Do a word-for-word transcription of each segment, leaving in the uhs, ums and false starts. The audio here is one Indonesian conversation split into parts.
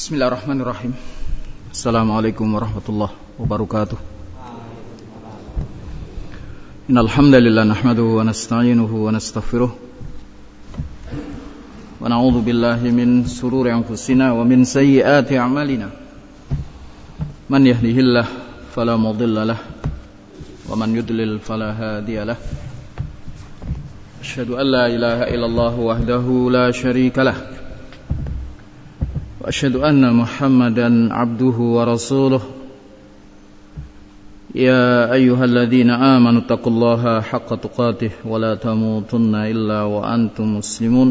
Bismillahirrahmanirrahim. Assalamualaikum warahmatullahi wabarakatuh. Innal hamdalillah nahmaduhu wa nasta'inuhu wa nastaghfiruh. Wa na'udzu billahi min shururi anfusina wa min sayyiati a'malina. Man yahdihillahu fala mudilla lahu wa man yudlil fala hadiya lahu. Asyhadu an la ilaha illallah wahdahu la syarika lahu. وأشهد أن محمدا عبده ورسوله يا أيها الذين آمنوا اتقوا الله حق تقاته ولا تموتن إلا وأنتم مسلمون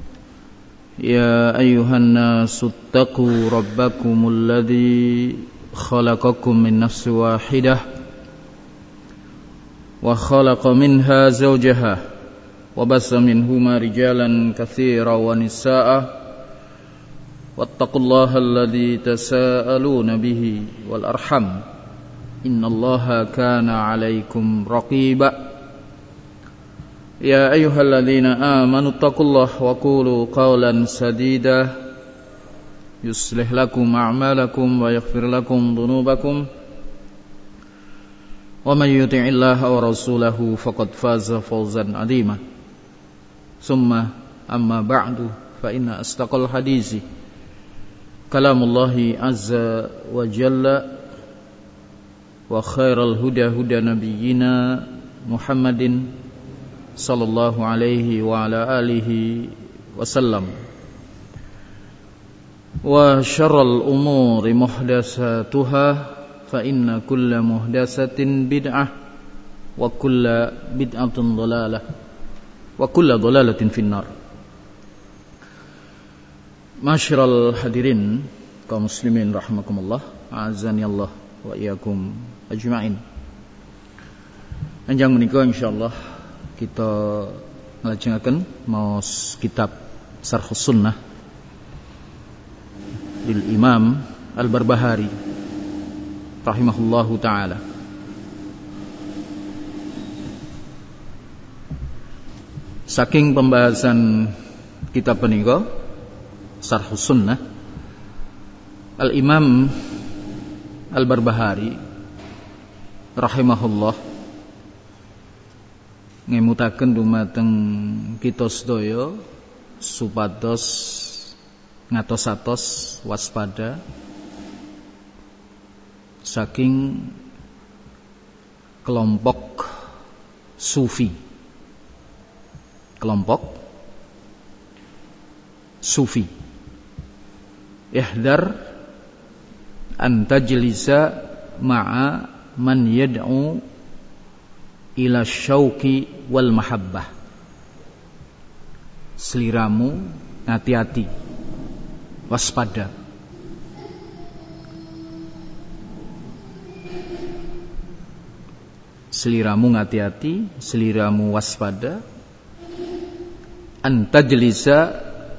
يا أيها الناس اتقوا ربكم الذي خلقكم من نفس واحدة وخلق منها زوجها وبث منهما رجالا كثيرا ونساء واتقوا الله الذي تساءلون به والأرحم إن الله كان عليكم رقيبا يا أيها الذين آمنوا اتقوا الله وقولوا قولا سديدا يصلح لكم أعمالكم ويغفر لكم ذنوبكم ومن يطع الله ورسوله فقد فاز فوزا عظيما ثم أما بعد فإن أصدق الحديث كلام الله عز وجل وخير الهدى هدى نبينا محمد صلى الله عليه وعلى آله وسلم وشر الأمور محدثاتها فإن كل محدثة بدعة وكل بدعة ضلالة وكل ضلالة في النار. Masyiral hadirin kaum muslimin rahimakumullah, azani Allah wa iyyakum ajma'in. Anjang menika insyaallah kita nglajengaken maos kitab Syarhus Sunnah lil Imam Al-Barbahari rahimahullahu taala. Saking pembahasan kitab menika Syarhus Sunnah, Al-Imam Al-Barbahari rahimahullah ngemutaken dumateng kita sedaya supados ngatos-atos waspada saking kelompok sufi. Kelompok sufi. Ihdar an tajlisa ma'a man yad'u ila syauqi wal mahabbah. Seliramu hati-hati, waspada. Seliramu hati-hati, seliramu waspada. An tajlisa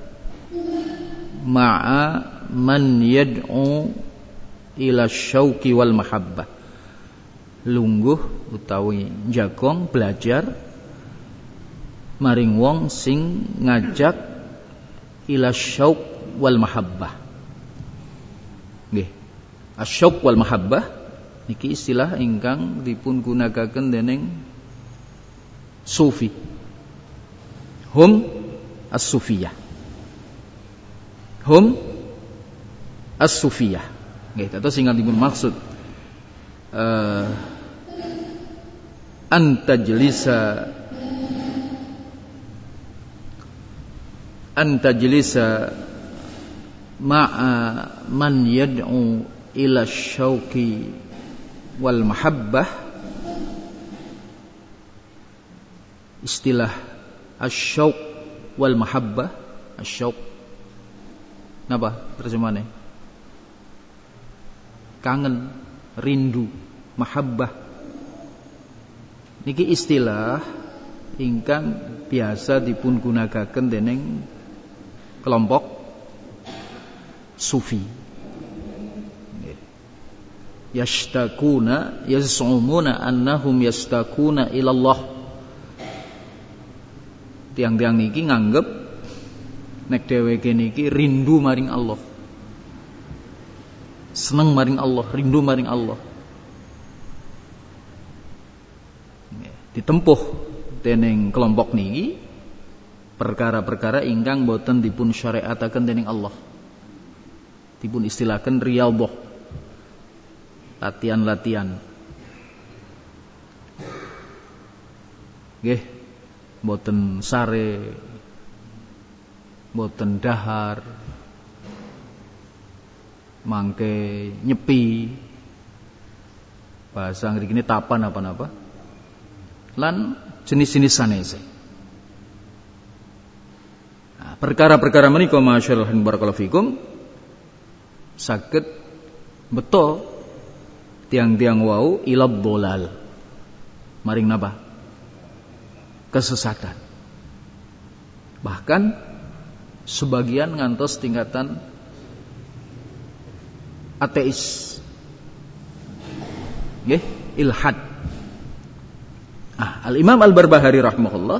ma'a man yad'u ila syauqi wal mahabbah. Lungguh utawi jagong belajar maring wong sing ngajak ila syauq wal mahabbah. Nggih. Asyauq wal mahabbah niki istilah ingkang dipun gunakaken dening sufi. Hum as-sufiyah. Hum as-sufiyah. Nggih, terus sing dipun maksud uh, antajlisa antajlisa ma'a man yad'u ila syauqi wal mahabbah. Istilah asyauq wal mahabbah, asyauq napa terjemahane? Kangen, rindu, mahabbah. Niki istilah ingkang biasa dipun gunakaken dening kelompok sufi. Yashtaquna yaz'umuna annahum yashtaquna ila Allah. Tiang-tiang niki nganggep nek dheweke niki rindu maring Allah. seneng maring Allah, rindu maring Allah. Ditempuh dening kelompok niki perkara-perkara ingkang boten dipun syariataken dening Allah. Dipun istilahaken riyadhah. Latihan-latihan. Nggih, boten sare, boten dahar, mangke nyepi, bahasa ngriki tapan apa-apa, lan jenis-jenis sanese. Nah, perkara-perkara menika masyaallah barakallahu fikum saged beto tiang-tiang wau ilad dolal, maring napa? Kesesatan. Bahkan sebagian ngantos tingkatan ateis. Nggih, ilhad. Ah, Al-Imam Al-Barbahari rahimahullah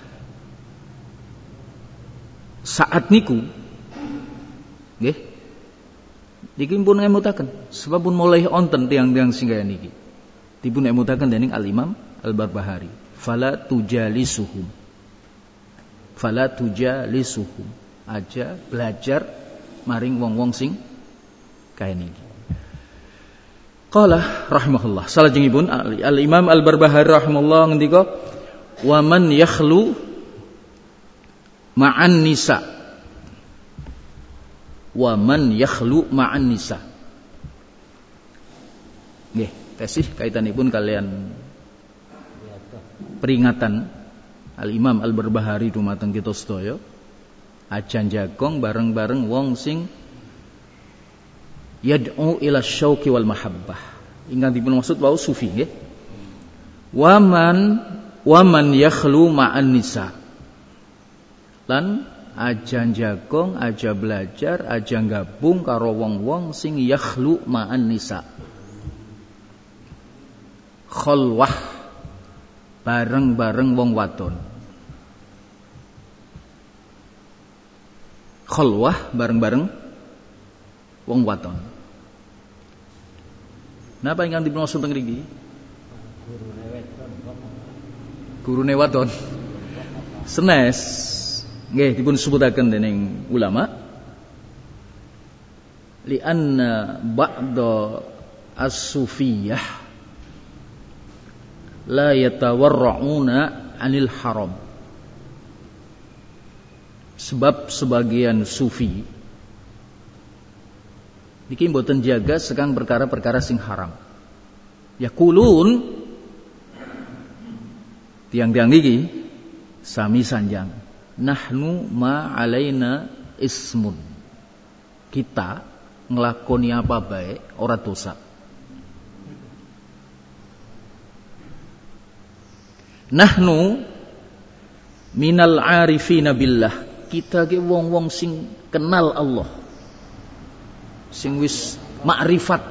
saat niku nggih niki pun ngemutaken sebab pun mulai onten tiang-tiang singgah niki dipun emutaken dening Al-Imam Al-Barbahari, fala tujalisuhum, fala tujalisuhum, aja belajar maring wong-wong sing kaya niki. Qala rahimahullah, salajengipun Al-Imam Al-Barbahari rahimahullah ngendika, wa man yakhlu ma'an nisa, wa man yakhlu ma'an nisa. Nggih, tesih kaitanipun kalian peringatan Al-Imam Al-Barbahari dumateng kita sedaya, ajan jagong bareng-bareng wong sing yad'u ila syauqi wal mahabbah. Ingkang dipun maksud wau sufi nggih. Waman waman yakhlu ma'an nisa. Lan ajan jagong, aja belajar, aja gabung karo wong-wong sing yakhlu ma'an nisa. Khalwah, bareng-bareng wong wadon. Khalwah bareng-bareng wong wadon. Napa ingkang dipun maksud teng mriki? Gurune wadon. Senes nggih dipun sebutaken dening ulama li anna ba'da as-sufiyah la yatawarra'una 'anil haram. Sebab sebagian sufi niki mboten jaga sekang perkara-perkara sing haram. Yaqulun, tiang-tiang niki sami sanjang, nahnu ma alaina ismun. Kita nglakoni apa bae ora dosa. Nahnu minal arifina billah. Kita ki wong-wong sing kenal Allah, sing wis makrifat.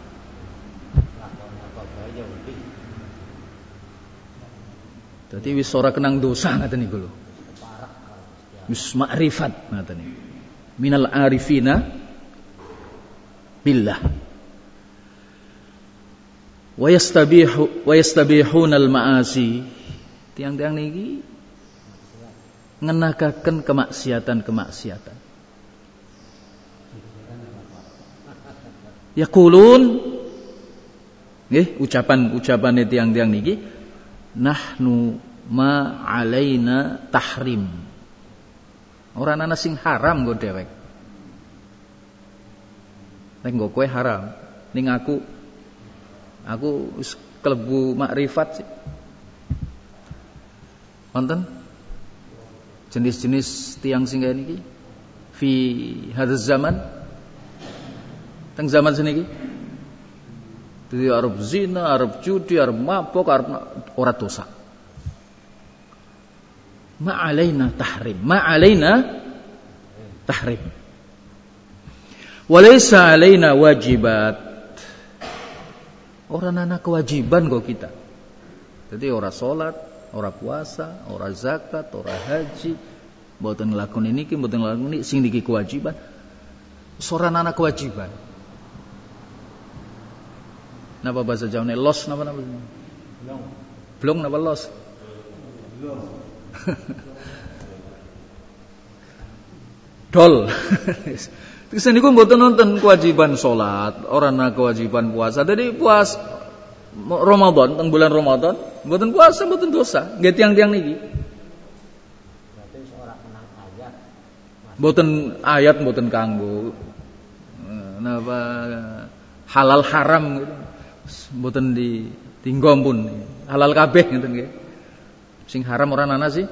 Dadi wis ora kenang dosa ngaten niku lho. Wis makrifat ngaten niku. Minal arifina billah. Wa yastabihu wa yastabihuna al ma'asi. Tiang-tiang niki ngenakaken kemaksiatan-kemaksiatan. Yaqulun, nggih ucapan-ucapane tiang-tiang niki, nahnu ma alaina tahrim. Ora ana sing haram nggo dhewek. Nek nggo kowe haram, ning aku aku wis klebu makrifat sih. Wonten jenis-jenis tiang sing kaya niki fi hadzal zaman, teng zaman seniki dadi arep zina, arep judi, arep mabok, arep ora dosa. Ma alaina tahrim, ma alaina tahrim. Walaysa alaina wajibat. Ora ana kewajiban kok kita. Jadi ora salat, ora puasa, ora zakat, ora haji, mboten nglakoni niki, mboten nglakoni sing niki kewajiban. Ora ana kewajiban. Napa bahasa Jawane los napa napa? Blong. Blong napa los? Blong. Dol. Terus niku mboten nonton kewajiban salat, ora ana kewajiban puasa. Jadi puas Ramadan, teng bulan Ramadan, mboten puasa, mboten dosa. Nggih tiang-tiang niki. Berarti ora kenang ayat. Mboten ayat mboten kanggo. Napa halal haram gitu. Mboten di tinggo pun. Halal kabeh ngoten nggih. Sing haram ora ana sih.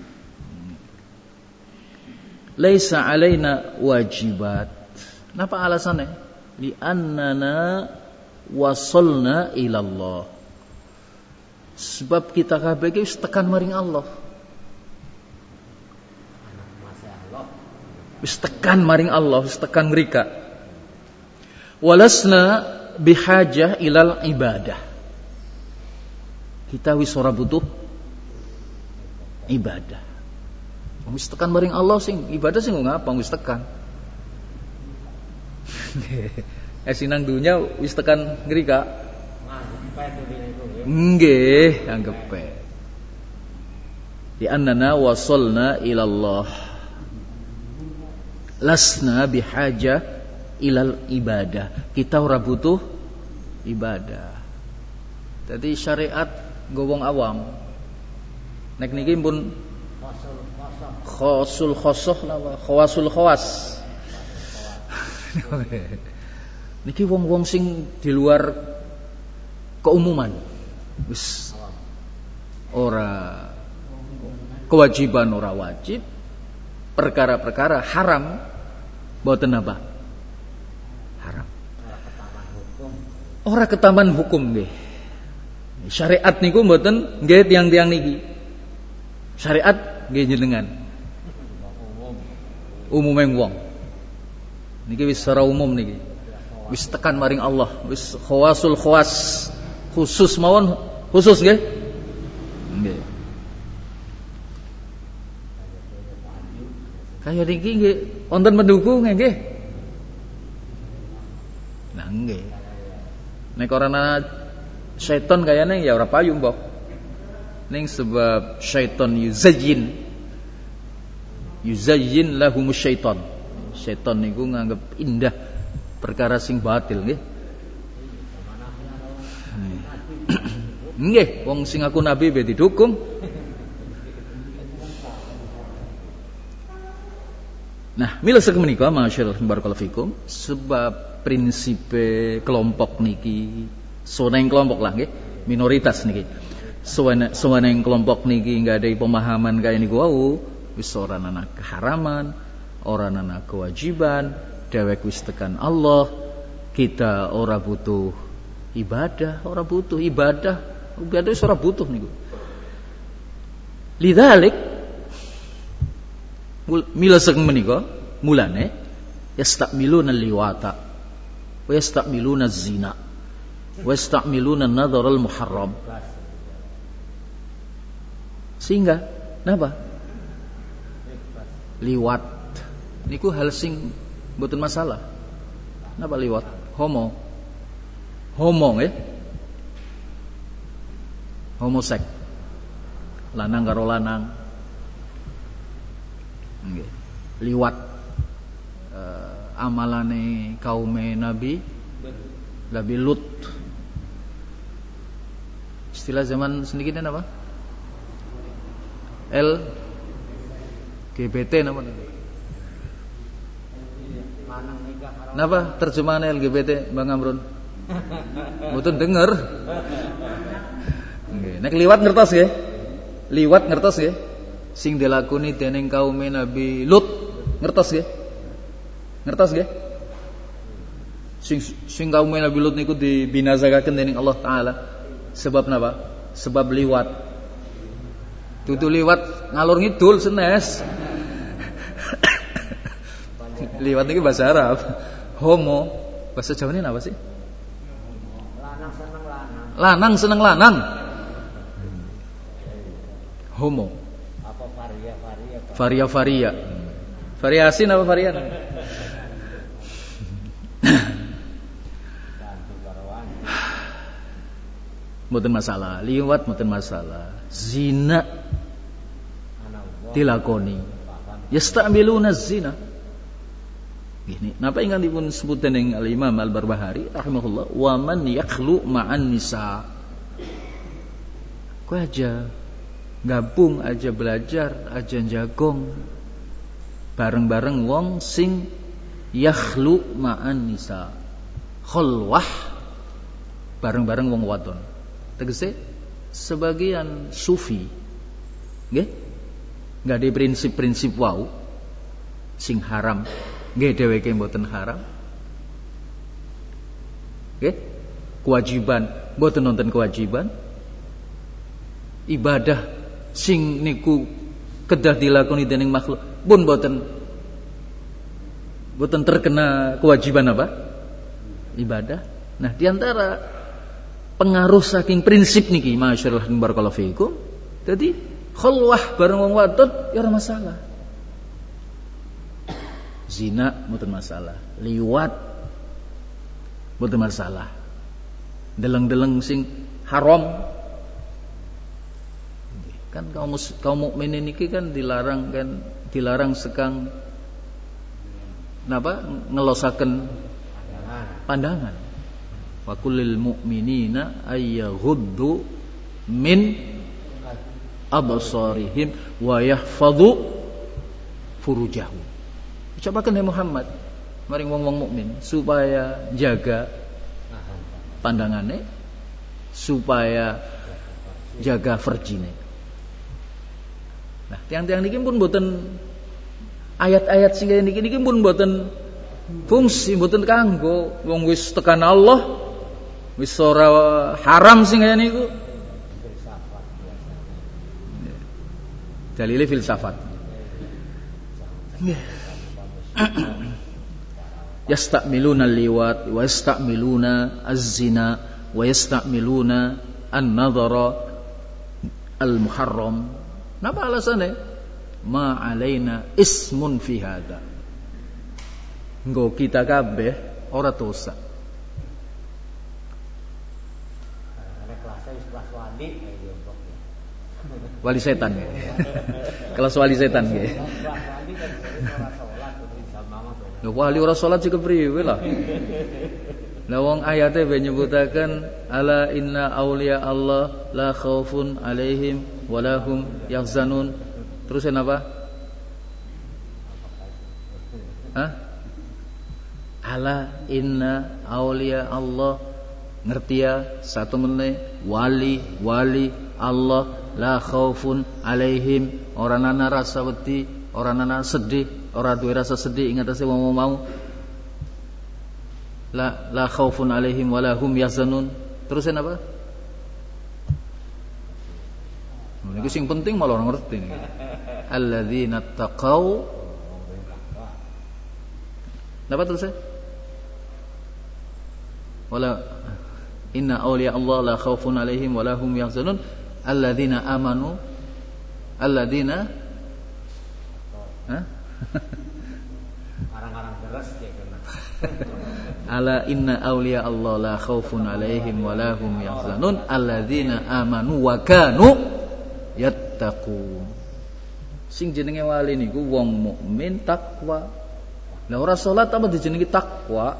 Laisa alaina wajibat. Napa alasannya? Li annana wasalna ilallah. Sebab kita kabeh wis tekan maring Allah. Wis tekan maring Allah, wis tekan mrika. Walasna bihajah ilal ibadah. Kita wis ora butuh ibadah. Wis tekan maring Allah sing ibadah sing ngapa wis tekan. Eh sinang dunya wis tekan ngrika. Nggih, anggepe. Di annana wasalna ila Allah. Lasna bihaja ilal ibadah. Kita ora butuh ibadah. Jadi syariat gowong awam. Nek niki pun khosul khosoh napa khawasul khawas. Niki wong-wong sing di luar keumuman. Wis ora kewajiban ora wajib, perkara-perkara haram boten apa? Haram. Ora ketaman hukum nggih. Syariat niku mboten nggih tiang-tiang niki. Syariat nggih jenengan. Umumeng wong. Niki wis secara umum niki. Wis tekan maring Allah, wis khawasul khawas. Khusus mawon khusus nggih. Nggih. Kaya niki nggih wonten pendukung nggih. Nah nggih. Nek ora ana syaitan kayane ya ora payu mbok. Ning sebab syaitan yuzayyin yuzayyin lahumus syaitan. Syaitan niku nganggep indah perkara sing batil nggih. Nggih, wong sing aku nabi be didukung. Nah, mila sak menika masyaallah barakallahu fikum, sebab prinsipe kelompok niki soneng kelompok lah nggih, minoritas niki. Suwane suwane kelompok niki enggak ada pemahaman kaya niku wau, wis ora ana keharaman, ora ana kewajiban, dhewek wis tekan Allah, kita ora butuh ibadah, ora butuh ibadah, ibadah wis ora butuh niku. Lidzalik mila sing menika mulane yastamiluna liwata wa yastamiluna zina wa yastamiluna an-nadhar al-muharram. Sehingga napa? Liwat niku hal sing mboten masalah. Napa liwat? Homo. Homo nggih. Homoseks. Lanang karo lanang. Nggih. Liwat uh, amalane kaume Nabi Nabi Lut. Istilah zaman sedikit apa? L G B T nama napa terjemahan L G B T Bang Amrun? Mboten denger. Nggih, nek liwat ngertos nggih? Liwat ngertos nggih? Sing dilakoni dening kaum Nabi Lut ngertos nggih? Ngertos nggih? Sing sing kaum Nabi Lut niku dibinasakaken dening Allah taala sebab napa? Sebab liwat. Dudu liwat ngalur ngidul senes. Liwat niki bahasa Arab. Homo bahasa Jawa ini apa sih? Lanang seneng lanang. Lanang seneng lanang. Homo. Apa varia varia? Varia varia. Variasi apa varian? mboten masalah, liwat mboten masalah. Zina dilakoni. Yasta'miluna zina. Ini napa ingkang dipun sebutan ing Al-Imam Al-Barbahari rahimahullah, wa man yakhlu ma'an nisa. Kowe aja gabung, aja belajar, aja jagong bareng-bareng wong sing yakhlu ma'an nisa. Khulwah bareng-bareng wong wadon. Tegese sebagian sufi nggih enggak ada prinsip-prinsip wau sing haram. Nggih dheweke mboten haram. Nggih? Kewajiban mboten nonton kewajiban. Ibadah sing niku kedah dilakoni dening makhluk pun mboten mboten terkena kewajiban apa? Ibadah. Nah, di antara pengaruh saking prinsip niki masyaallah barakallahu fiikum. Jadi khulwah bareng wong wadon ya ora masalah. Zina mboten masalah, liwat mboten masalah, deleng-deleng sing haram kan kaum kaum mukminin niki kan dilarang kan dilarang sekang napa ngelosaken pandangan. Wa kullil mu'minina ayyaghuddu min absarihim wa yahfadhu furujahum. Ucapaken ya Muhammad maring wong-wong mukmin supaya jaga pandangane, supaya jaga verjine. Nah, tiang-tiang niki pun mboten ayat-ayat sing niki niki pun mboten fungsi, mboten kanggo wong wis tekan Allah, wis ora haram sing kaya niku. Dalile filsafat. Nggih. Yasta'miluna liwat wa yasta'miluna az-zina wa yasta'miluna an-nadhara al-muharram. Napa alasannya? Ma alaina ismun fi hadza. Nggo kita kabeh ora dosa. Wali setan ya. Kelas wali setan ya. Lha wali ora salat sik kepriwe lah. Lah wong ayate ben nyebutaken ala inna auliya Allah la khaufun alaihim wa lahum yahzanun. Terusin apa? Hah? Ala inna auliya Allah, ngerti ya satu meneh wali wali Allah la khaufun alaihim, orang ana rasa wedi, orang ana sedih, ora duwe rasa sedih ing atase wong mau. La la khaufun alaihim wala hum yahzanun. Terusin apa? Niku sing penting malah ora ngerti niki. Alladzina taqau. Napa terus? Wala inna awliya Allah la khaufun alaihim wala hum yahzanun alladzina amanu alladzina Hah? Arang-arang deres ya kena. Ala inna awliya Allah la khaufun alaihim wa la hum yahzanun alladzina amanu wa kanu yattaqun. Sing jenenge wali niku wong mukmin takwa. Lah ora salat apa dijenengi takwa?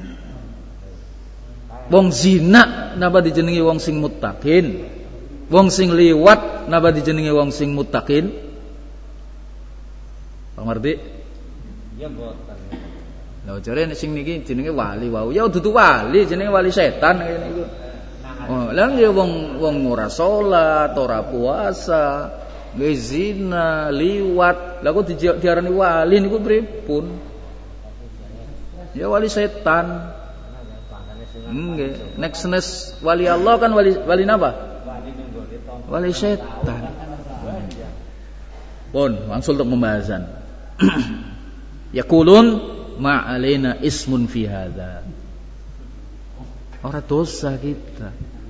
Wong zina napa dijenengi wong sing muttaqin? Wong sing liwat napa dijenengi wong sing muttaqin? Ngerti? Iya mboten. Lah jare sing niki jenenge wali wau. Ya dudu wali, jenenge wali setan ngene iku. Oh, lha nggih wong wong ora salat, ora puasa, nggih zina, liwat. Lah kok diarani wali niku pripun? Ya wali setan. Nggih, next next wali Allah kan wali wali napa? Wali setan. Pun, langsung untuk pembahasan. Yaqulun ma alaina ismun fi hadza. Ora dosa kita.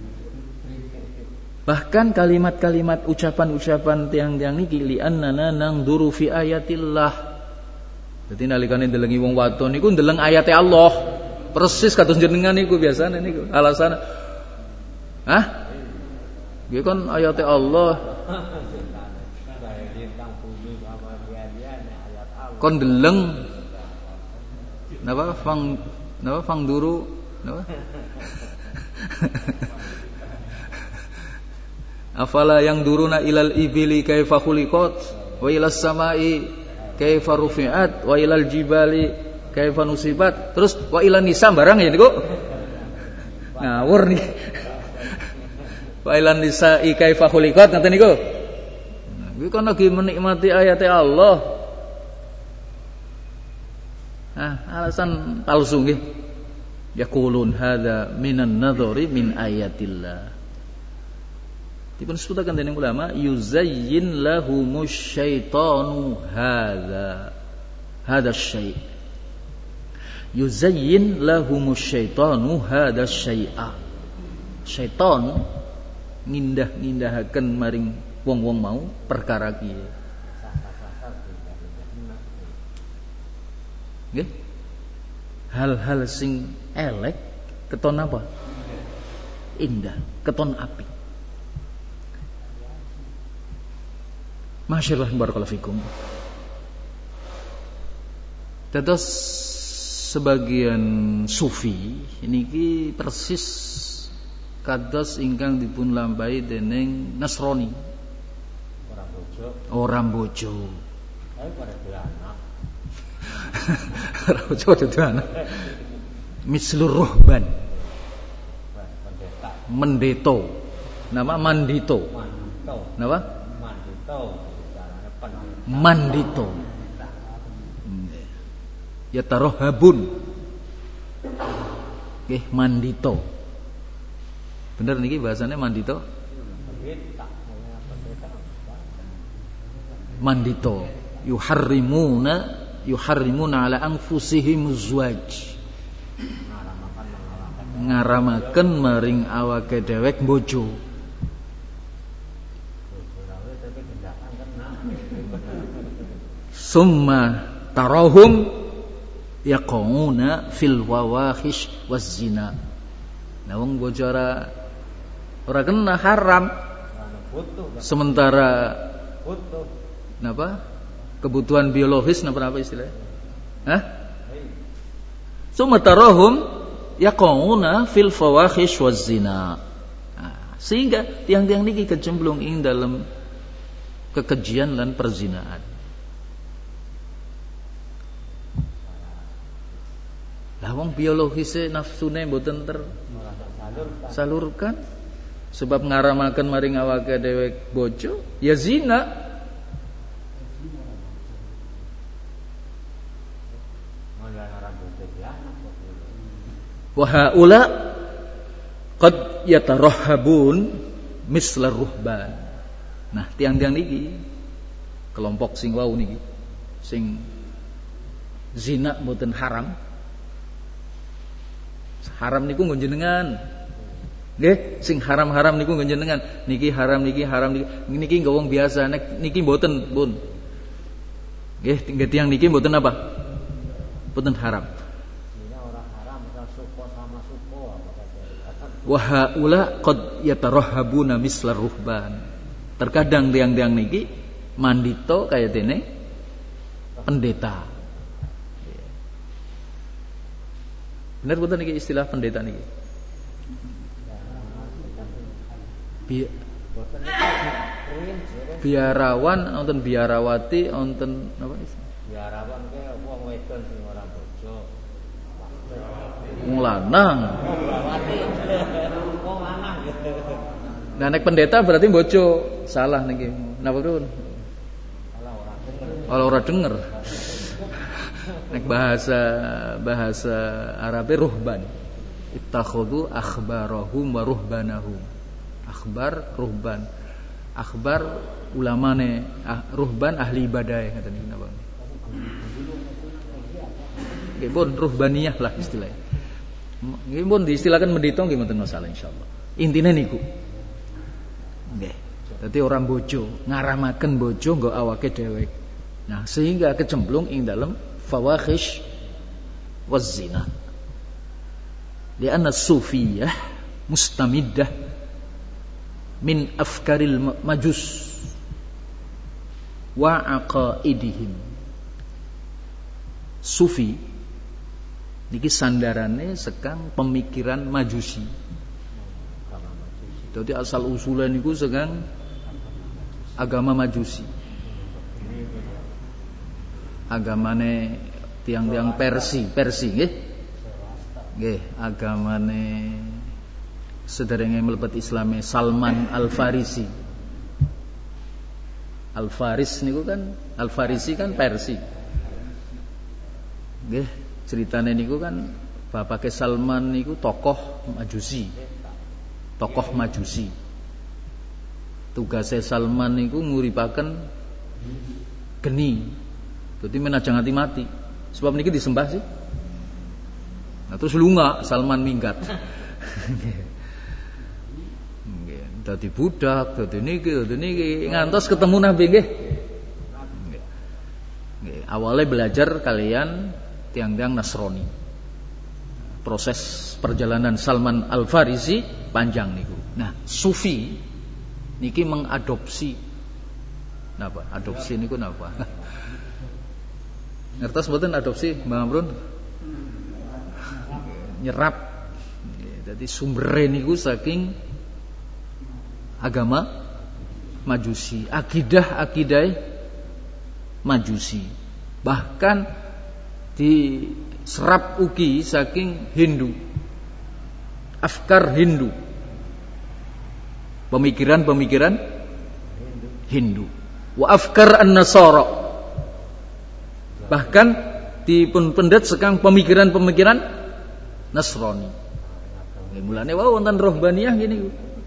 Bahkan kalimat-kalimat ucapan-ucapan tiang-tiang niki li annana nangduru fi ayatillah. Dadi nalikane ndelengi wong wadon niku ndeleng ayate Allah. Persis kados jenengan niku biasane niku. Alasan Hah? Nggih kan ayat Allah. Kon deleng napa fang napa fang duru napa afala yang duruna ilal ibili kaifa khuliqat wa ilas samai kaifa rufi'at wa ilal jibali kaifa nusibat terus wa ilan nisa barang ya niku ngawur nih wa ilan nisa'i kaifa khuliqat ngaten niku kuwi kan lagi menikmati ayat Allah. Ah, alasan palsu nggih. Yaqulun hadza minan nadhari min ayatillah. Dipun sebutaken dening ulama yuzayyin lahumusy syaitanu hadza. Hadza syai'. Yuzayyin lahumusy syaitanu hadza syai'a. Syaitan ngindah-ngindahaken maring wong-wong mau perkara kiye. Nggih. Hal-hal sing elek keton apa? Indah, keton apik. Masyaallah barakallahu fikum. Dados sebagian sufi niki persis kados ingkang dipun lampahi dening Nasrani. Orang bojo. Orang bojo. Ayo pada anak. Ora bojo dadi anak. Mislur ruhban. Mendeto. Nama mandito. Mandito. Napa? Mandito. Mandito. Ya tarohabun. Nggih, mandito. Bener niki bahasane mandito? Mandito. Yuharrimuna yuharrimuna ala anfusihim zwaj. Ngaramaken maring awake dhewek bojo. Summa tarahum yaqauna fil wawahish waz zina. Nah wong bojo ora ora kena haram. Sementara napa? Kebutuhan biologis napa apa istilahnya? Hah? Summa tarahum yaqauna fil fawahish waz zina. Nah, sehingga tiang-tiang niki kecemplung ing dalam kekejian lan perzinaan. Lah wong biologise nafsune mboten tersalurkan sebab ngaramaken maring awake dhewe bojo ya zina. Wa haula qad yatarahhabun mislar ruhban. Nah, tiang-tiang niki kelompok sing wau niki sing zina mboten haram. Haram niku nggon jenengan. Nggih, sing haram-haram niku nggon jenengan. Niki haram niki haram niki niki nggo wong biasa nek niki mboten, Pun. Nggih, nggih tiyang niki mboten apa? Mboten haram. Wa haula qad yatarahhabuna mislar ruhban. Terkadang tiang-tiang niki mandito kaya dene pendeta. Bener boten niki istilah pendeta niki? Bi biarawan wonten biarawati wonten napa istilah? Biarawan ke wong wedon sing ora bojo. Wong lanang. Wong lanang. Nah nek pendeta berarti bojo. Salah niki. Napa pun? Kalau ora denger. Nek bahasa bahasa Arabe ruhban. Ittakhadhu akhbarahum wa ruhbanahum. Akhbar ruhban. Akhbar ulamane, ah, ruhban ahli ibadah ngaten iki napa. Nggih pun ruhbaniyah lah istilahnya. Nggih pun diistilahkan mendito nggih mboten masalah insyaallah. Intine niku. Nggih. Dadi orang bojo, ngaramaken bojo nggo awake dhewek. Nah, sehingga kecemplung ing dalem fawahish waz zina. Lianna sufiyah mustamiddah min afkaril majus wa aqaidihim. Sufi niki sandarane sekang pemikiran Majusi. Jadi asal usulnya niku sekang agama Majusi. Agamane tiang-tiang Persi, Persi nggih. Nggih, agamane sederenge mlebet Islame Salman Al-Farisi. Al-Faris niku kan Al-Farisi kan Persi. Nggih, ceritane niku kan bapake Salman niku tokoh Majusi. Tokoh Majusi. Tugasnya Salman niku nguripaken geni. Jadi menajang hati mati. Sebab niki disembah sih. Nah terus lunga Salman minggat. Nggih, dadi budak, dadi niki, dadi niki ngantos ketemu Nabi nggih. Nggih, awalnya belajar kalian tiang-tiang Nasrani. Proses perjalanan Salman Al-Farisi panjang niku. Nah, Sufi niki mengadopsi napa? Adopsi niku napa? Ngertos mboten adopsi, Mbak Amrun? Nyerap. Jadi sumbernya niku saking agama Majusi, akidah-akidah Majusi. Bahkan diserap ugi saking Hindu. Afkar Hindu. Pemikiran-pemikiran Hindu. Wa afkar an-Nasara. Bahkan dipun pendet sekang pemikiran-pemikiran Nasrani. Nggih mulane wae wonten rohbaniyah gini.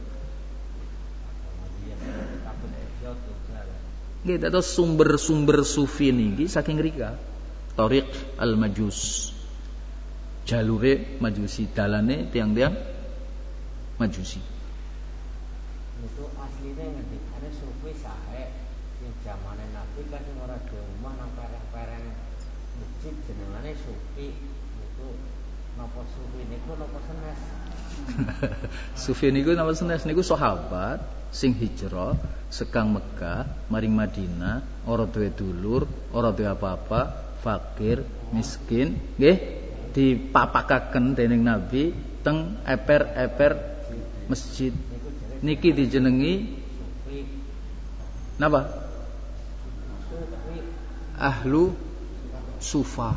Nggih dados sumber-sumber sufi niki saking rika. Thariq al-Majus. Jalure Majusi, dalane tiang-tiang Majusi. Itu asline ngendikane sufi sae sing zamane Nabi kan ora do omah nang pereng-pereng masjid jenengane sufi. Niku napa sufi niku napa senes? Sufi niku napa senes niku sahabat sing hijrah sekang Mekah maring Madinah, ora duwe dulur, ora duwe apa-apa, fakir, miskin, nggih, dipapakaken dening Nabi teng eper-eper masjid. Niki dijenengi napa? Ahlu Sufah.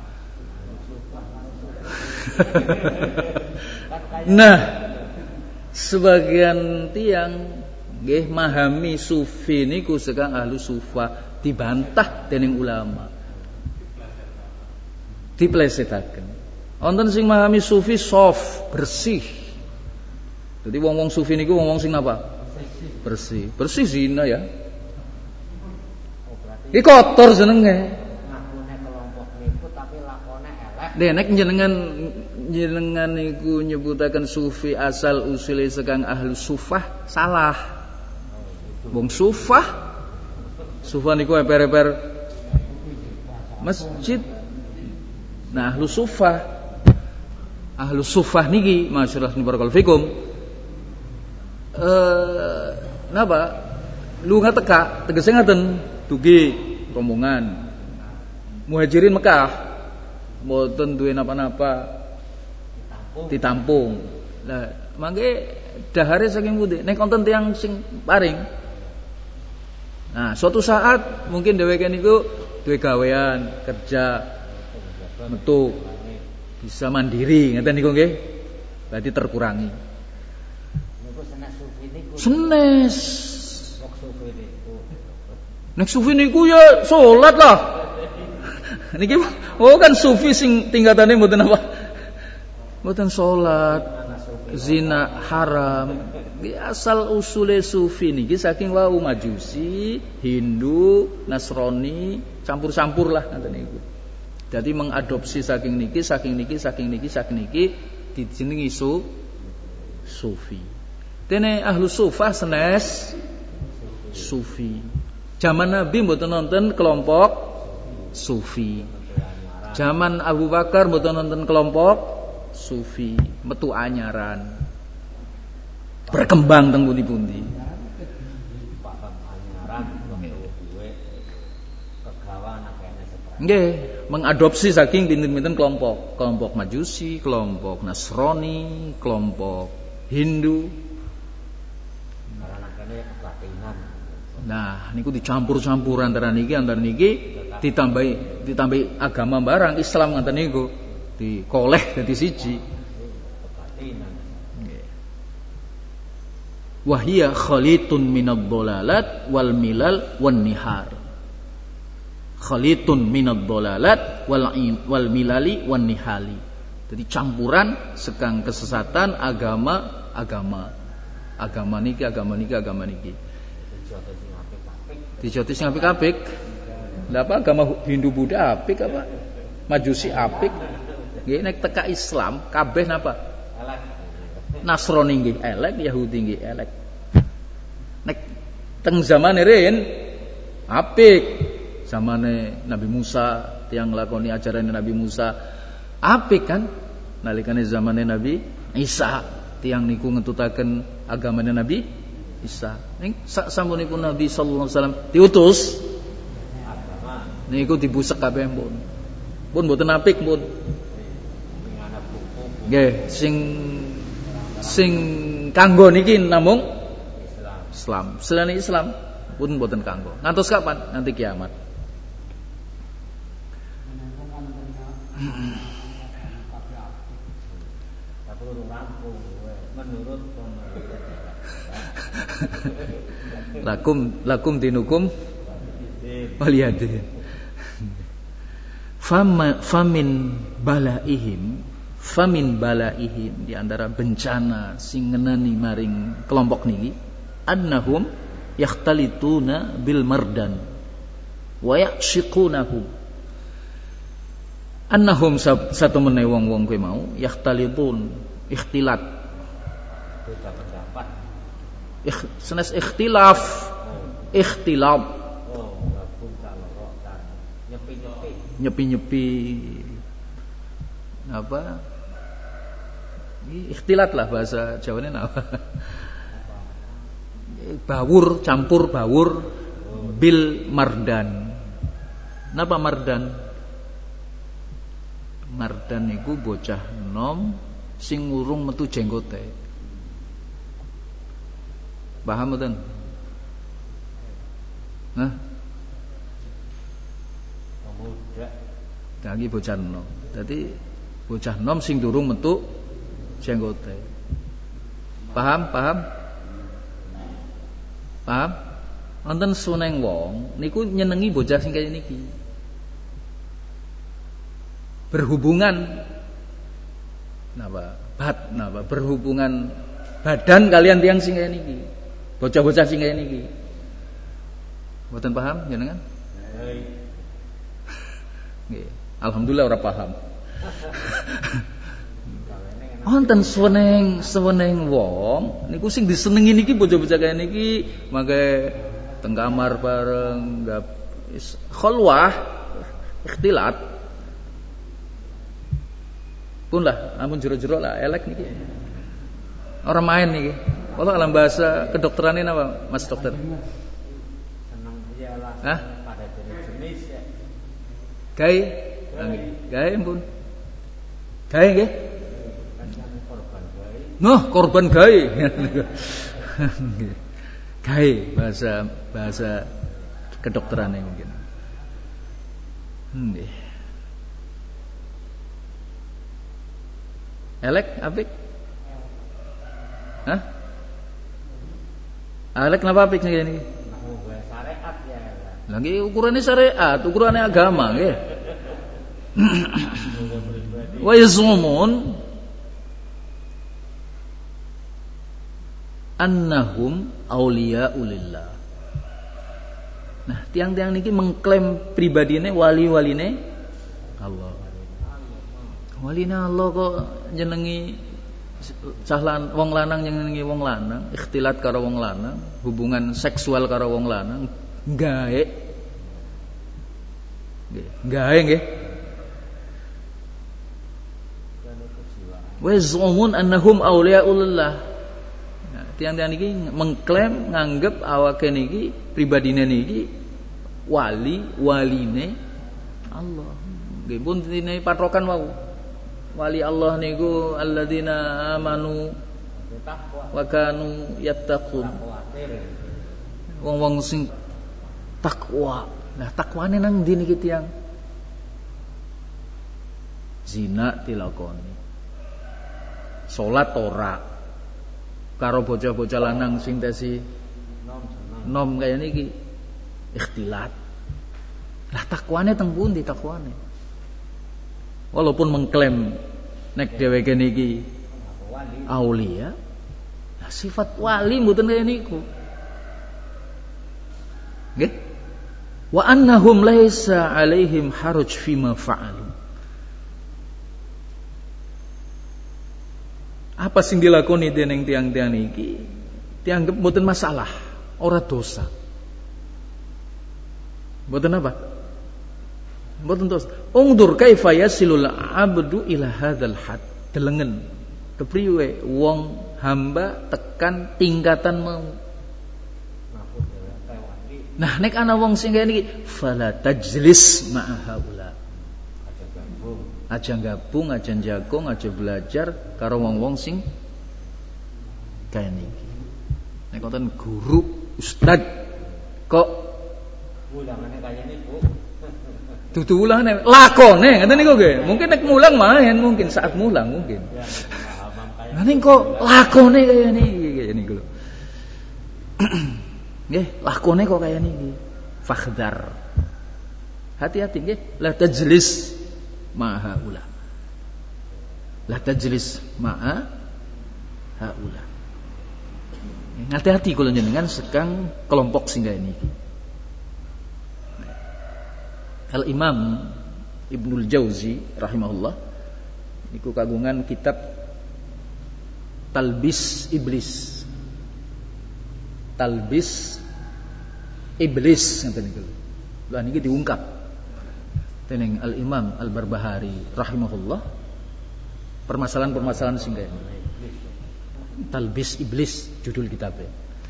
Nah, sebagian tiang nggih mahami sufi niku sekang ahlu Sufah dibantah dening ulama. Diplesetaken. Wonten sing mahami sufi soft, bersih. Jadi wong-wong sufi niku wong-wong sing napa? Bersih. Bersih zina ya. Iki kotor jenenge. Ngakune kelompok niku tapi lakone elek. Nek jenengan jenengan niku nyebutaken sufi asal usule sekang ahlu sufah salah. Wong sufah sufah niku eper-eper masjid. Nah, ahlu sufah ahlu sufah niki masyaallah barakallahu fikum. Eh napa? Lunga teka, tegese ngaten, dugi rombongan Muhajirin Mekah. Mboten duwe napa-napa ditampung. Lah, mangke dahare saking pundi? Nek wonten tiyang sing paring. Nah, suatu saat mungkin dheweke niku duwe gawean, kerja metu bisa mandiri ngeten niku nggih. Berarti terkurangi. Niku senes sufi niku. Senes. Wong sufi niku. Nek sufi niku ya salat lah. Niki oh kan sufi sing tingkatane mboten apa? Mboten salat, zina haram. Di asal usule sufi niki saking wau Majusi, Hindu, Nasrani, campur-campur lah ngoten niku. Jadi mengadopsi saking niki, saking niki, saking niki, saking niki dijenengi su sufi. Dene ahlu sufah senes sufi. Zaman Nabi mboten nonton kelompok sufi. Zaman Abu Bakar mboten nonton kelompok sufi, metu anyaran. berkembang teng pundi-pundi. Paham anyaran duwe kegawan akehne seperti. Nggih, mengadopsi saking pinten-pinten kelompok, kelompok Majusi, kelompok Nasrani, kelompok Hindu. Karena kene kebatinan. Nah, niku dicampur-campur antara niki antara niki ditambahi ditambahi agama barang Islam ngoten niku. Dikoleh dadi siji. Kebatinan. Nggih. Wa hiya khalitun minadh dhalalat wal milal wan nihar. Khalitun minadh dhalalat wal wal milali wan nihali. Jadi campuran sekang kesesatan agama agama. Agama niki agama niki agama niki. Dijoti sing apik-apik. Lah apa agama Hindu Buddha apik apa? Majusi apik. Nggih nek teka Islam kabeh napa? Elek. Nasrani nggih elek, Yahudi nggih elek. Nek teng zamane riyen apik. Zamane Nabi Musa yang nglakoni ajaran Nabi Musa apik kan? Nalikane zamane Nabi Isa tiyang niku ngetutaken agamane Nabi Isa. Ning sak sampunipun Nabi sallallahu alaihi wasallam diutus Agama niku dibusek kabeh pun. Pun mboten apik pun. dengan buku Nggih, sing sing kanggo niki namung Islam. Islam. Selane Islam pun mboten kanggo. Ngantos kapan? Nanti kiamat. Tapi urung rampung kowe menurut pemerintah. lakum lakum dinukum waliyadin. Fama, famin balaihim famin balaihim di antara bencana sing ngenani maring kelompok niki annahum yakhtalituna bil mardan wa yashiqunahu. Annahum satu meneh wong-wong kowe mau yakhtalitun ikhtilat. Beda pendapat. Ikh, senes ikhtilaf ikhtilaf Oh, gabung kaloro kan nyepi-nyepi. nyepi-nyepi apa ikhtilat lah bahasa Jawanya apa bawur campur bawur bil mardan. Napa mardan? Mardan niku bocah nom sing urung metu jenggote. Paham mboten? Hah? Pemuda. Lagi bocah nom. Dadi bocah nom sing durung metu jenggote. Paham? Paham? Paham? Wonten suneng wong niku nyenengi bocah sing kaya niki. Berhubungan napa? Bat napa? Berhubungan badan kalian tiang sing kaya niki. Bocah-bocah sing kaya niki. Mboten paham jenengan? Nggih. Alhamdulillah ora paham. Wonten suweneng suweneng wong niku sing disenengi niki bocah-bocah kaya niki mangke teng kamar bareng nggak khalwah ikhtilat. Pun lah, ampun jero-jero lah elek niki. Orang main niki. Kalau alam bahasa kedokteran ini apa, Mas dokter? Senang iyalah Hah? pada jenis-jenis ya. Gai? Gai ampun. Gai nggih? Kan korban bayi. Noh, korban gai. Gai bahasa bahasa kedokteran ini mungkin. Nggih. Elek apik? Hah? Elek kenapa apik sing ngene iki? Nah, syariat ya. Lagi ukurannya syariat, ukurannya agama nggih. Wa yazmun annahum auliya'u lillah. Nah, tiang-tiang niki mengklaim pribadine wali-waline Allah. Walina Allah kok nyenengi cahlan wong lanang nyenengi wong lanang, ikhtilat karo wong lanang, hubungan seksual karo wong lanang, gawe. Nggih, gawe nggih. Wa zumun annahum awliyaullah. Nah, tiang-tiang niki mengklaim nganggep awake niki pribadine niki wali waline Allah. Nggih pun dene patokan wau. Wali Allah niku alladzina amanu wa kanu yattaqun. Wong-wong sing takwa. Nah, takwane nang ndi niki tiyang? Zina dilakoni. Salat ora. Karo bocah-bocah lanang sing tesi nom kaya niki ikhtilat. Lah takwane teng pundi takwane? Walaupun mengklaim nek dheweke niki aulia, nah, sifat wali mboten kaya niku. Nggih? Wa annahum laisa alaihim haraj fima fa'alu. Apa sing dilakoni dening tiang-tiang niki dianggap mboten masalah, ora dosa. Mboten apa? Mboten dosa. Ungdur kaifa yasilul abdu ila hadzal had. Delengen kepriwe wong hamba tekan tingkatan mau. Nah, nek ana wong sing kaya niki fala tajlis ma'a haula. Aja gabung, aja jagung, aja belajar karo wong-wong sing kaya niki. Nek wonten guru, ustad kok ulangane kaya niku. Dudu ulangane, lakone ngoten niku nggih. Mungkin nek mulang main, mungkin saat mulang mungkin. Nah ning kok lakone kaya niki kaya niku lho. Nggih, lakone kok kaya niki. Fakhdar. Hati-hati nggih, la tajlis ma'a haula. La tajlis ma'a haula. Hati-hati kula jenengan sekang kelompok sing kaya niki. Al-Imam Ibnul Jauzi rahimahullah niku kagungan kitab Talbis Iblis. Talbis Iblis ngoten niku. Lah niki diungkap dening Al-Imam Al-Barbahari rahimahullah permasalahan-permasalahan sing kaya Talbis Iblis judul kitabnya.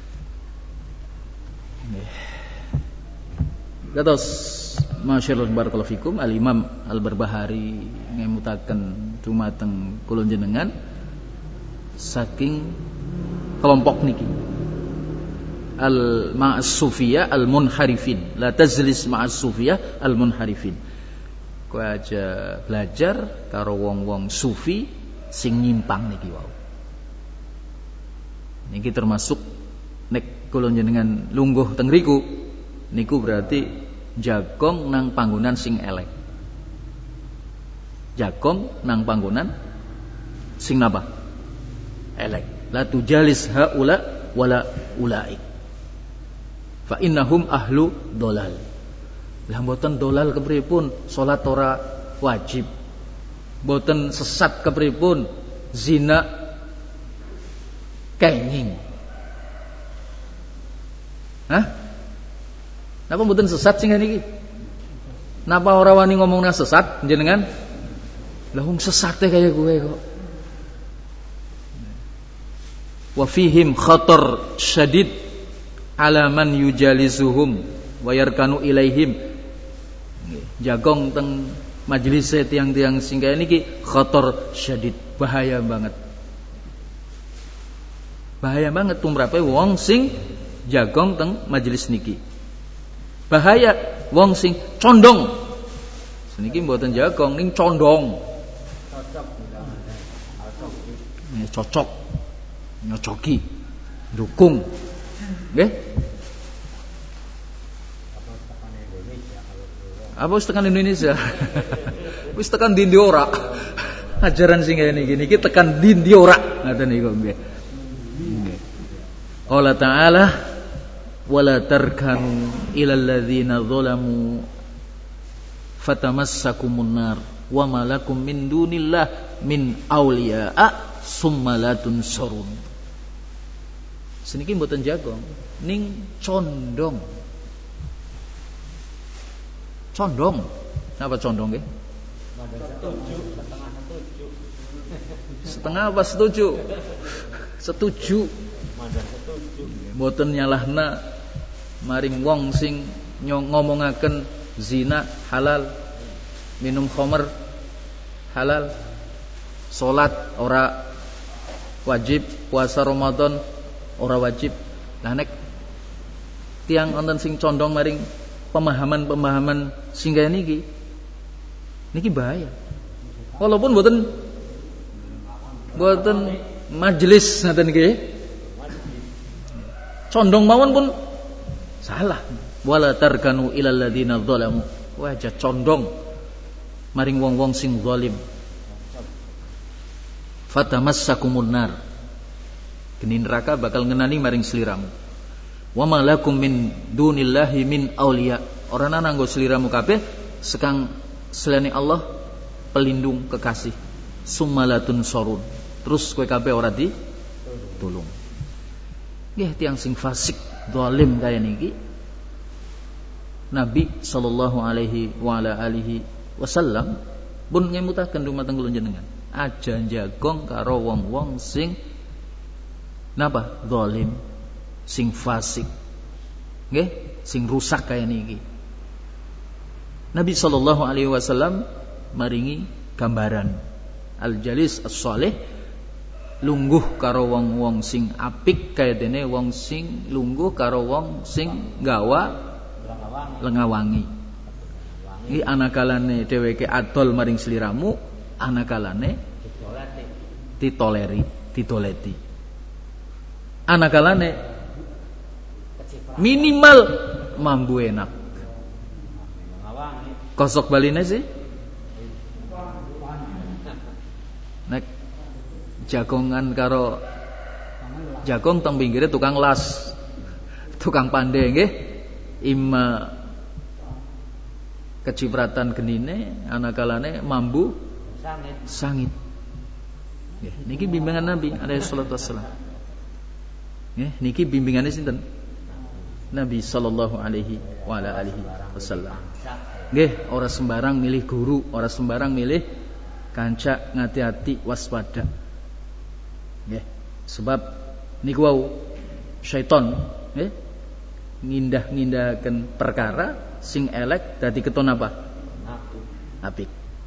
Nggih. Dados masyaallah barakallahu fikum Al-Imam Al-Barbahari ngemutaken dumateng kula jenengan saking kelompok niki al-ma'as-sufiyah al-munharifin, la tajlis ma'as-sufiyah al-munharifin. Kowe aja belajar karo wong-wong sufi sing nyimpang niki wau. Niki termasuk nek kula jenengan lungguh teng riku niku berarti jagong nang panggonan sing elek. Jagong nang panggonan sing napa? Elek. La tujalis haula wala ulaik. Fa innahum ahlu dolal. Lah mboten dolal kepripun salat ora wajib. Mboten sesat kepripun zina kenging. Hah? Napa mboten sesat sing niki? Napa ora wani ngomongna sesat jenengan? Lah wong sesate kaya kowe kok. Wa fihim khatar syadid ala man yujalisuhum wa yarkanu ilaihim. Jagong teng majelis tiang-tiang sing kaya niki khatar syadid, bahaya banget. Bahaya banget tumrape wong sing jagong teng majelis niki. Bahaya wong sing condong. Seniki mboten jagong ning condong. Cocok bilangane. Cocok. Cocok. Nyocoki. Dukung. Nggih? Apa wis tekan Indonesia? Wis tekan dindi ora. Ajaran sing ngene iki niki tekan dindi ora. Ngoten niku nggih. Nggih. Qala ta'ala wala tarkanu ilal ladzina zalamu fatamassakumun nar wa ma lakum min dunillah min auliya'a summa la tunsurun. Seniki mboten jagong ning condong. Condong. Napa condong nggih? Setuju, setengah setuju. Setengah apa setuju? Setuju. Mandan setuju. Mboten nyalahna maring wong sing ngomongaken zina halal, minum khamr halal, salat ora wajib, puasa Ramadan ora wajib. Lah nek tiang wonten sing condong maring pemahaman-pemahaman sing kaya niki niki bahaya. Walaupun mboten mboten majelis ngaten nggih. Condong mawon pun salah. Wala tarkanu ilal ladzina dzalamu. Wajah condong maring wong-wong sing zalim. Fatamassakumun nar. Geni neraka bakal ngenani maring sliramu. Wa malakum min dunillahi min auliya. Ora ana nggo sliramu kabeh sekang selene Allah pelindung kekasih. Summalatun sorun. Terus kowe kabeh ora di tulung. Nggih tiyang sing fasik, zalim kaya niki. Nabi sallallahu alaihi wa ala alihi wasallam pun ngemutaken dumateng kula jenengan. Aja njagong karo wong-wong sing napa? Zalim, sing fasik. Nggih, sing rusak kaya niki. Nabi sallallahu alaihi wasallam maringi gambaran al-jalis as-salih lungguh karo wong-wong sing apik kaya dene wong sing lungguh karo wong sing gawa lengawangi. Iki anakalane dheweke adol maring sliramu, anakalane ditoleri, ditoleti. Anakalane minimal mambu enak. Kosok baline sih. Nek jagongan karo jagong teng pinggire tukang las, tukang pandai nggih. Ima kecipratan genine anakalane mambu sangit. Sangit. Nggih, niki bimbingan Nabi alaihi salatu wassalam. Nggih, niki bimbingane sinten? Nabi sallallahu alaihi wa ala alihi wasallam. Nggih, ora sembarang milih guru, ora sembarang milih kanca, ngati-ati waspada. Nggih, sebab niku wau syaiton nggih ngindah-ngindahaken perkara sing elek dadi keton apa? Apik.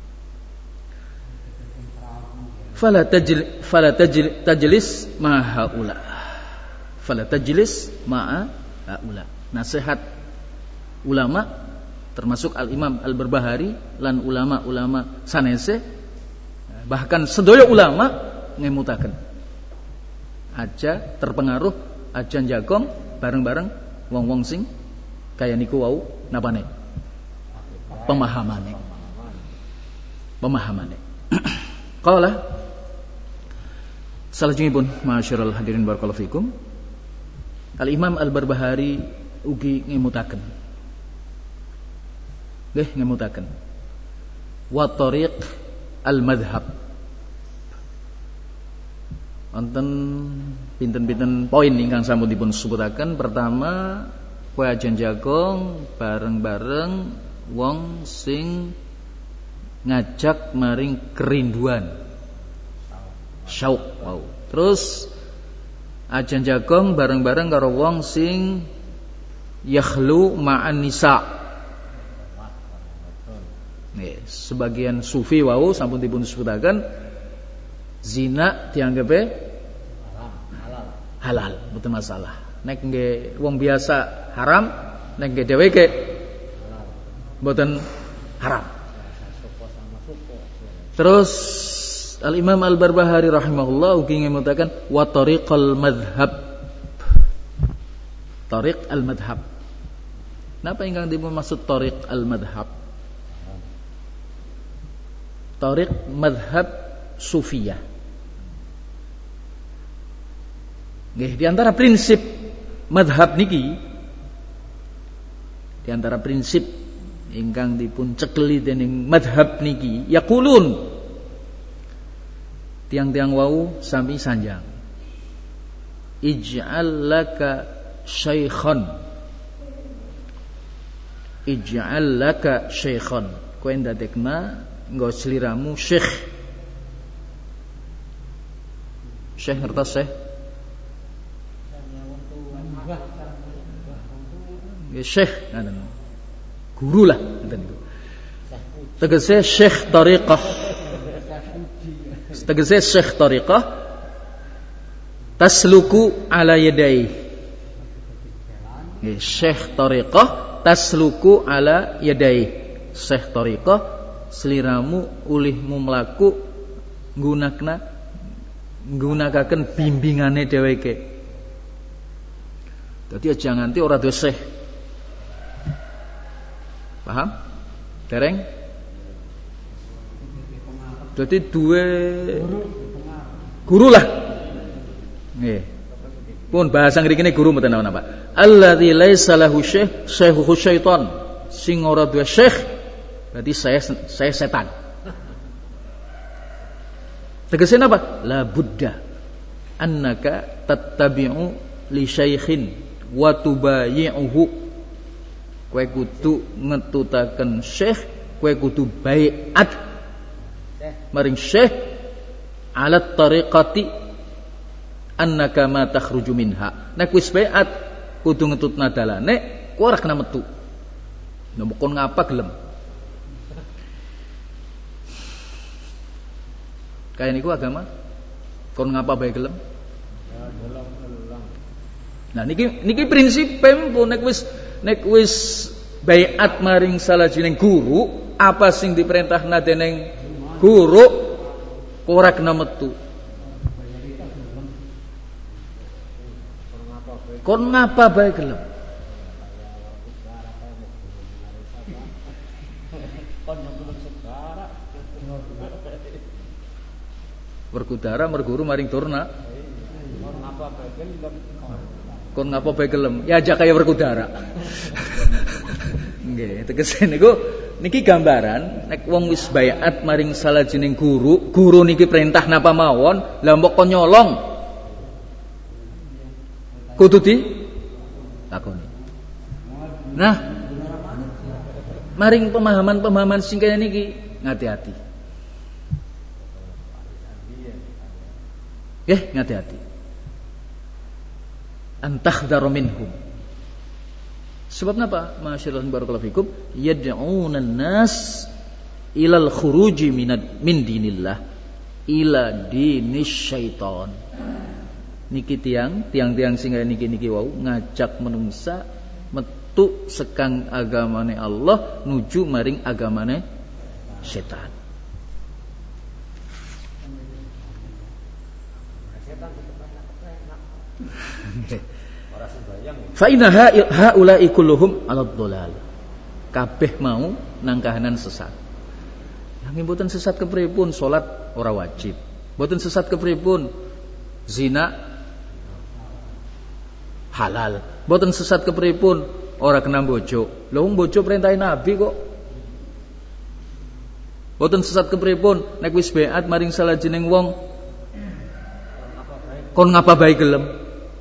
Fala tajlis fala tajlis ma haula. Fala tajlis ma haula. Nasihat ulama termasuk Al-Imam Al-Barbahari lan ulama-ulama sanese bahkan sedaya ulama ngemutaken aja terpengaruh aja njagong bareng-bareng wong-wong sing kaya niku wau napane pemahamane pemahamane qala salajengipun masyarul hadirin barakallahu fikum Al-Imam Al-Barbahari ugi ngemutaken nggih ngemutaken wa tariq al-madhhab wonten pinten-pinten poin ingkang sampun dipun sebutaken. Pertama, kowe aja njagong bareng-bareng wong sing ngajak maring kerinduan. Syauq wow. Terus aja njagong bareng-bareng karo wong sing yakhlu ma'an nisa. Nih, sebagian sufi wau sampun dipun sebutaken zina dianggepe halal, betul masalah. Nek nggih wong biasa haram, nek nggih dheweke mboten haram. Terus Al-Imam Al-Barbahari rahimahullah ugi ngemutaken wa tariqal madhhab. Tariq al-madhhab. Napa ingkang dipun maksud tariq al-madhhab? Tariq madhhab sufiyah. Nggih, di antara prinsip madhab niki, di antara prinsip ingkang dipun cekeli dening madhab niki, yaqulun tiang-tiang wau sami sanjang. Ij'al laka syaikhan. Ij'al laka syaikhan. Kowe ndadekna nggo sliramu syekh. Syekh ngertos syekh? nggih syekh ngaten. Guru lah ngaten niku. Tegese syekh tariqah. Tegese syekh tariqah tasluku ala yadai. Nggih syekh tariqah tasluku ala yadai. Syekh tariqah sliramu ulihmu mlaku nggunakna nggunakaken bimbingane dheweke. Dadi aja nganti ora duwe syekh. Paham? Dereng? Dadi duwe guru lah. Nggih. Pun bahasa ngrikine guru mboten napa-napa. Alladzi laisa lahu syekh, syekhu syaitan. Sing ora duwe syekh berarti saya saya setan. Tegese napa? La budda annaka tattabi'u li syaikhin wa tubayi'uhu. Kowe kudu ngetutaken syekh, kowe kudu baiat maring syekh ala tariqati annaka ma takhruju minha. Nek wis baiat kudu ngetutna dalane, kowe ora kena metu. Nek kon ngapa gelem. Kaya niku agama kon ngapa bae gelem? Nah niki niki prinsip pun nek wis nek wis baiat maring salajining guru, apa sing diperintahna dening guru ora kena metu. Kon ngapa bae gelem? Berkudara merguru maring turna. Kon ngapa bae gelem? Ya aja kaya berkudara. Nggih, tegese niku niki gambaran nek wong wis baiat maring salajining guru, guru niki perintah napa mawon, lah mbok kon nyolong. Kudu di lakoni. Nah, maring pemahaman-pemahaman sing kaya niki ngati-ati. Eh, ngati-hati. Antakhdharu minhum. Sebab napa? Masyaallah barakallahu fikum, yad'una an-nas ilal khuruji minad min dinillah ila dinis syaitan. Niki tiang, tiang-tiang sing niki niki wau ngajak menungsa metu sekang agamane Allah nuju maring agamane setan. Fa inna haula'i kulluhum 'ala dhalal. Kabeh mau nang kahanan sesat. Yang mboten sesat kepripun salat ora wajib. Mboten sesat kepripun zina halal. Mboten sesat kepripun ora kena bojo. Lha wong bojo perintahe Nabi kok. Mboten sesat kepripun nek wis baiat maring salajeneng wong kon ngapa bae gelem.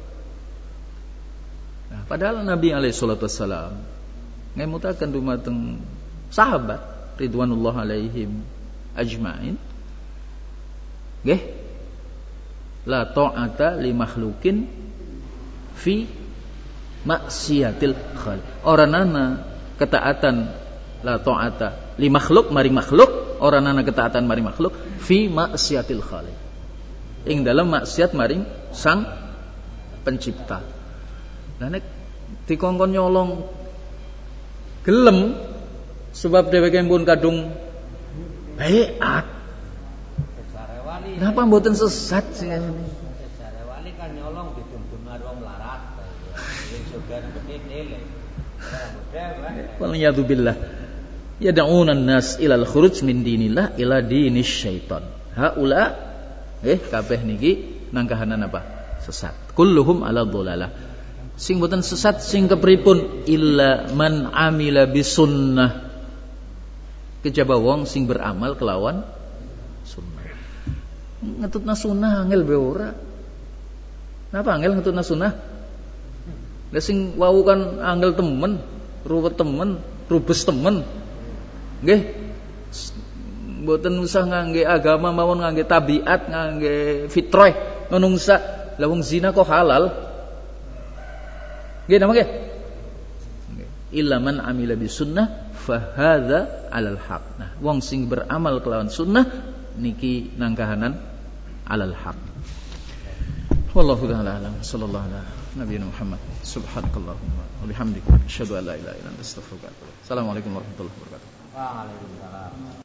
Padahal Nabi alaihi salatu wassalam ngemutaken dumateng sahabat ridwanullah alaihim ajmain. Nggih. La ta'ata li makhlukin fi maksiatil khaliq. Oranana ketaatan la ta'ata li makhluk maring makhluk, oranana ketaatan maring makhluk fi maksiatil khaliq. Ing dalam maksiat maring sang pencipta. Lah nek dikongkon nyolong gelem sebab dheweke pun kadung baiat. Napa mboten sesat sing ngene? Sesare wali kan nyolong dituntun wong melarat. Sing surga gede-gede. Waliyadu billah. Yad'una an-nas ilal khuruj min dinillah ila dinis syaitan. Haula eh kabeh niki nang kahanan apa? Sesat. Kulluhum ala dhalalah. Sing boten sesat sing kepripun illa man amila bisunnah. Kejaba wong sing beramal kelawan sunnah. Ngetutna sunnah angel be ora. Napa angel ngetutna sunnah? Lah sing wau kan angel temen, ruwet temen, rubes temen. Nggih. Mboten usah ngangge agama mawon ngangge tabiat, ngangge fitrah, menungsa. Lah wong zina kok halal? Nggih napa nggih? illa man amila bis sunnah fa hadza 'alal haq. Nah, wong sing beramal kelawan sunnah niki nangkahanan 'alal haq. Wallahu ta'ala alam. Sallallahu ala nabiyina Muhammad. Subhanakallahumma wa bihamdika asyhadu an la ilaha illa anta astaghfiruka wa atubu ilaik. Assalamualaikum warahmatullahi wabarakatuh. Waalaikumsalam.